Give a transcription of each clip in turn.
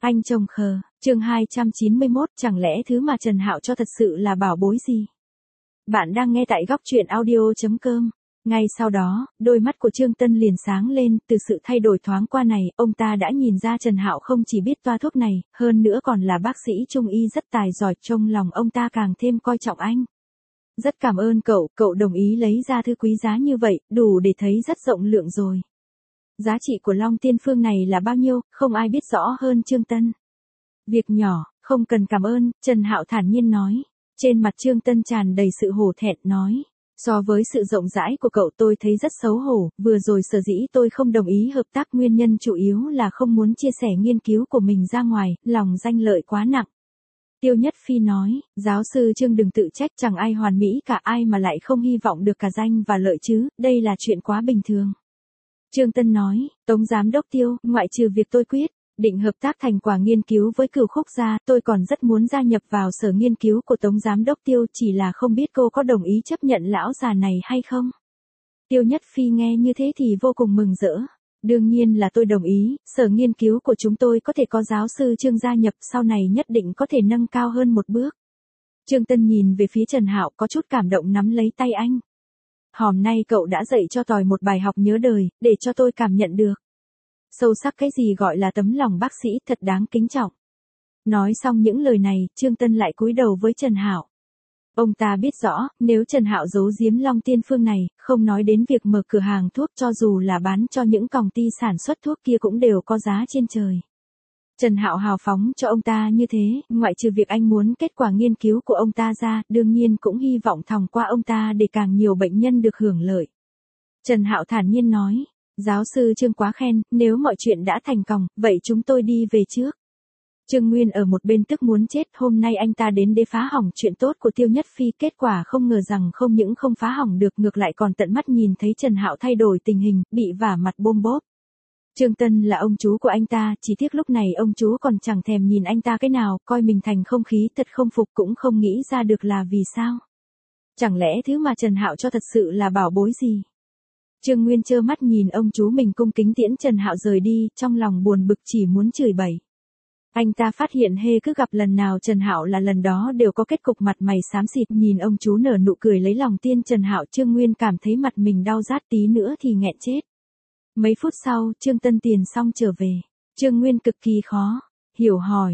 Anh chồng khờ, chương 291, chẳng lẽ thứ mà Trần Hạo cho thật sự là bảo bối gì? Bạn đang nghe tại góc truyện audio.com. Ngay sau đó, đôi mắt của Trương Tân liền sáng lên, từ sự thay đổi thoáng qua này, ông ta đã nhìn ra Trần Hạo không chỉ biết toa thuốc này, hơn nữa còn là bác sĩ trung y rất tài giỏi, trong lòng ông ta càng thêm coi trọng anh. Rất cảm ơn cậu đồng ý lấy ra thứ quý giá như vậy, đủ để thấy rất rộng lượng rồi. Giá trị của Long Tiên Phương này là bao nhiêu, không ai biết rõ hơn Trương Tân. Việc nhỏ, không cần cảm ơn, Trần Hạo thản nhiên nói. Trên mặt Trương Tân tràn đầy sự hổ thẹn nói. So với sự rộng rãi của cậu tôi thấy rất xấu hổ, vừa rồi sở dĩ tôi không đồng ý hợp tác nguyên nhân chủ yếu là không muốn chia sẻ nghiên cứu của mình ra ngoài, lòng danh lợi quá nặng. Tiêu Nhất Phi nói, giáo sư Trương đừng tự trách, chẳng ai hoàn mỹ cả, ai mà lại không hy vọng được cả danh và lợi chứ, đây là chuyện quá bình thường. Trương Tân nói, Tống Giám đốc Tiêu, ngoại trừ việc tôi quyết định hợp tác thành quả nghiên cứu với Cửu Khúc ra, tôi còn rất muốn gia nhập vào sở nghiên cứu của Tống Giám đốc Tiêu, chỉ là không biết cô có đồng ý chấp nhận lão già này hay không. Tiêu Nhất Phi nghe như thế thì vô cùng mừng rỡ. Đương nhiên là tôi đồng ý, sở nghiên cứu của chúng tôi có thể có giáo sư Trương gia nhập, sau này nhất định có thể nâng cao hơn một bước. Trương Tân nhìn về phía Trần Hạo có chút cảm động nắm lấy tay anh. Hôm nay cậu đã dạy cho tôi một bài học nhớ đời, để cho tôi cảm nhận được sâu sắc cái gì gọi là tấm lòng bác sĩ, thật đáng kính trọng. Nói xong những lời này, Trương Tân lại cúi đầu với Trần Hạo. Ông ta biết rõ, nếu Trần Hạo giấu giếm Long Tiên Phương này, không nói đến việc mở cửa hàng thuốc, cho dù là bán cho những công ty sản xuất thuốc kia cũng đều có giá trên trời. Trần Hạo hào phóng cho ông ta như thế, ngoại trừ việc anh muốn kết quả nghiên cứu của ông ta ra, đương nhiên cũng hy vọng thòng qua ông ta để càng nhiều bệnh nhân được hưởng lợi. Trần Hạo thản nhiên nói, giáo sư Trương quá khen, nếu mọi chuyện đã thành công, vậy chúng tôi đi về trước. Trương Nguyên ở một bên tức muốn chết, hôm nay anh ta đến để phá hỏng chuyện tốt của Tiêu Nhất Phi, kết quả không ngờ rằng không những không phá hỏng được, ngược lại còn tận mắt nhìn thấy Trần Hạo thay đổi tình hình, bị vả mặt bôm bốp. Trương Tân là ông chú của anh ta, chỉ tiếc lúc này ông chú còn chẳng thèm nhìn anh ta cái nào, coi mình thành không khí, thật không phục, cũng không nghĩ ra được là vì sao. Chẳng lẽ thứ mà Trần Hạo cho thật sự là bảo bối gì? Trương Nguyên trơ mắt nhìn ông chú mình cung kính tiễn Trần Hạo rời đi, trong lòng buồn bực chỉ muốn chửi bậy. Anh ta phát hiện cứ gặp lần nào Trần Hạo là lần đó đều có kết cục mặt mày xám xịt, nhìn ông chú nở nụ cười lấy lòng tiên Trần Hạo, Trương Nguyên cảm thấy mặt mình đau rát, tí nữa thì nghẹn chết. Mấy phút sau, Trương Tân tiền xong trở về. Trương Nguyên cực kỳ khó hiểu hỏi,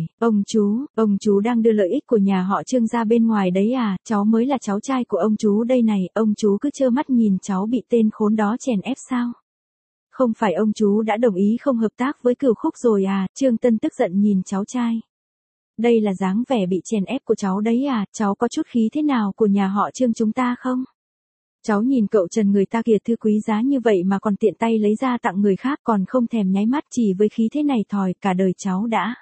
ông chú đang đưa lợi ích của nhà họ Trương ra bên ngoài đấy à, cháu mới là cháu trai của ông chú đây này, ông chú cứ trơ mắt nhìn cháu bị tên khốn đó chèn ép sao? Không phải ông chú đã đồng ý không hợp tác với Cửu Khúc rồi à? Trương Tân tức giận nhìn cháu trai. Đây là dáng vẻ bị chèn ép của cháu đấy à, cháu có chút khí thế nào của nhà họ Trương chúng ta không? Cháu nhìn cậu Trần người ta kìa, thư quý giá như vậy mà còn tiện tay lấy ra tặng người khác, còn không thèm nháy mắt, chỉ với khí thế này thòi, cả đời cháu đã.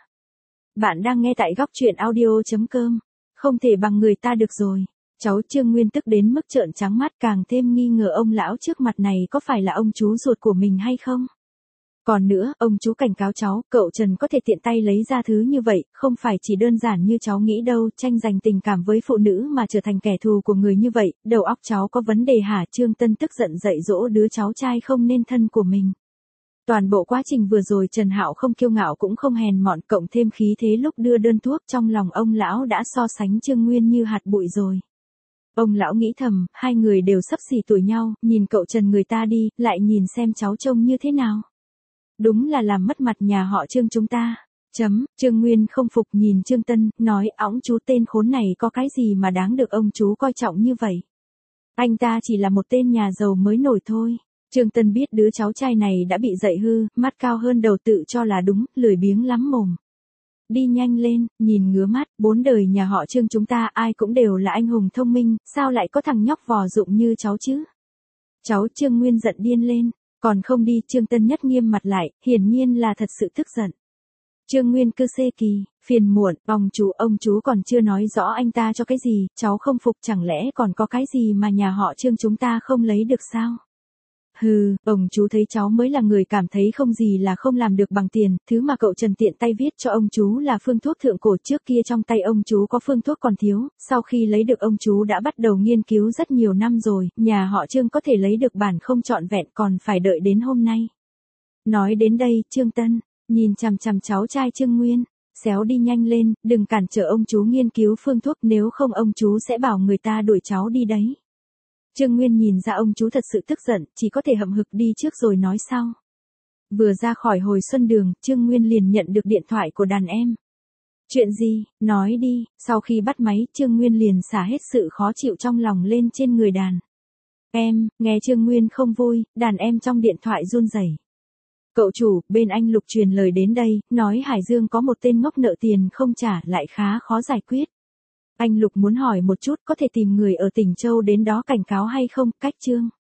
Bạn đang nghe tại góc truyện audio.com. Không thể bằng người ta được rồi. Cháu Trương Nguyên tức đến mức trợn trắng mắt, càng thêm nghi ngờ ông lão trước mặt này có phải là ông chú ruột của mình hay không. Còn nữa, ông chú cảnh cáo cháu, cậu Trần có thể tiện tay lấy ra thứ như vậy, không phải chỉ đơn giản như cháu nghĩ đâu, tranh giành tình cảm với phụ nữ mà trở thành kẻ thù của người như vậy, đầu óc cháu có vấn đề hả? Trương Tân tức giận dạy dỗ đứa cháu trai không nên thân của mình. Toàn bộ quá trình vừa rồi Trần Hạo không kiêu ngạo cũng không hèn mọn, cộng thêm khí thế lúc đưa đơn thuốc, trong lòng ông lão đã so sánh Trương Nguyên như hạt bụi rồi. Ông lão nghĩ thầm, hai người đều sắp xỉ tuổi nhau, nhìn cậu Trần người ta đi, lại nhìn xem cháu trông như thế nào. Đúng là làm mất mặt nhà họ Trương chúng ta. Trương Nguyên không phục nhìn Trương Tân, nói, ẵng chú tên khốn này có cái gì mà đáng được ông chú coi trọng như vậy. Anh ta chỉ là một tên nhà giàu mới nổi thôi. Trương Tân biết đứa cháu trai này đã bị dạy hư, mắt cao hơn đầu, tự cho là đúng, lười biếng lắm mồm. Đi nhanh lên, nhìn ngứa mắt, 4 đời nhà họ Trương chúng ta ai cũng đều là anh hùng thông minh, sao lại có thằng nhóc vò dụng như cháu chứ? Cháu Trương Nguyên giận điên lên, còn không đi. Trương Tân nhất nghiêm mặt lại, hiển nhiên là thật sự tức giận. Trương Nguyên cứ xê kỳ, phiền muộn, ông chú còn chưa nói rõ anh ta cho cái gì, cháu không phục, chẳng lẽ còn có cái gì mà nhà họ Trương chúng ta không lấy được sao? Hừ, ông chú thấy cháu mới là người cảm thấy không gì là không làm được bằng tiền, thứ mà cậu Trần tiện tay viết cho ông chú là phương thuốc thượng cổ, trước kia trong tay ông chú có phương thuốc còn thiếu, sau khi lấy được ông chú đã bắt đầu nghiên cứu rất nhiều năm rồi, nhà họ Trương có thể lấy được bản không trọn vẹn còn phải đợi đến hôm nay. Nói đến đây, Trương Tân nhìn chằm chằm cháu trai Trương Nguyên, Xéo đi nhanh lên, đừng cản trở ông chú nghiên cứu phương thuốc, nếu không ông chú sẽ bảo người ta đuổi cháu đi đấy. Trương Nguyên nhìn ra ông chú thật sự tức giận, chỉ có thể hậm hực đi trước rồi nói sau. Vừa ra khỏi hồi xuân đường, Trương Nguyên liền nhận được điện thoại của đàn em. Chuyện gì, nói đi. Sau khi bắt máy, Trương Nguyên liền xả hết sự khó chịu trong lòng lên trên người đàn em. Nghe Trương Nguyên không vui, đàn em trong điện thoại run rẩy. Cậu chủ, bên anh Lục truyền lời đến đây, nói Hải Dương có một tên ngốc nợ tiền không trả, lại khá khó giải quyết. Anh Lục muốn hỏi một chút, có thể tìm người ở tỉnh Châu đến đó cảnh cáo hay không? Cách Trương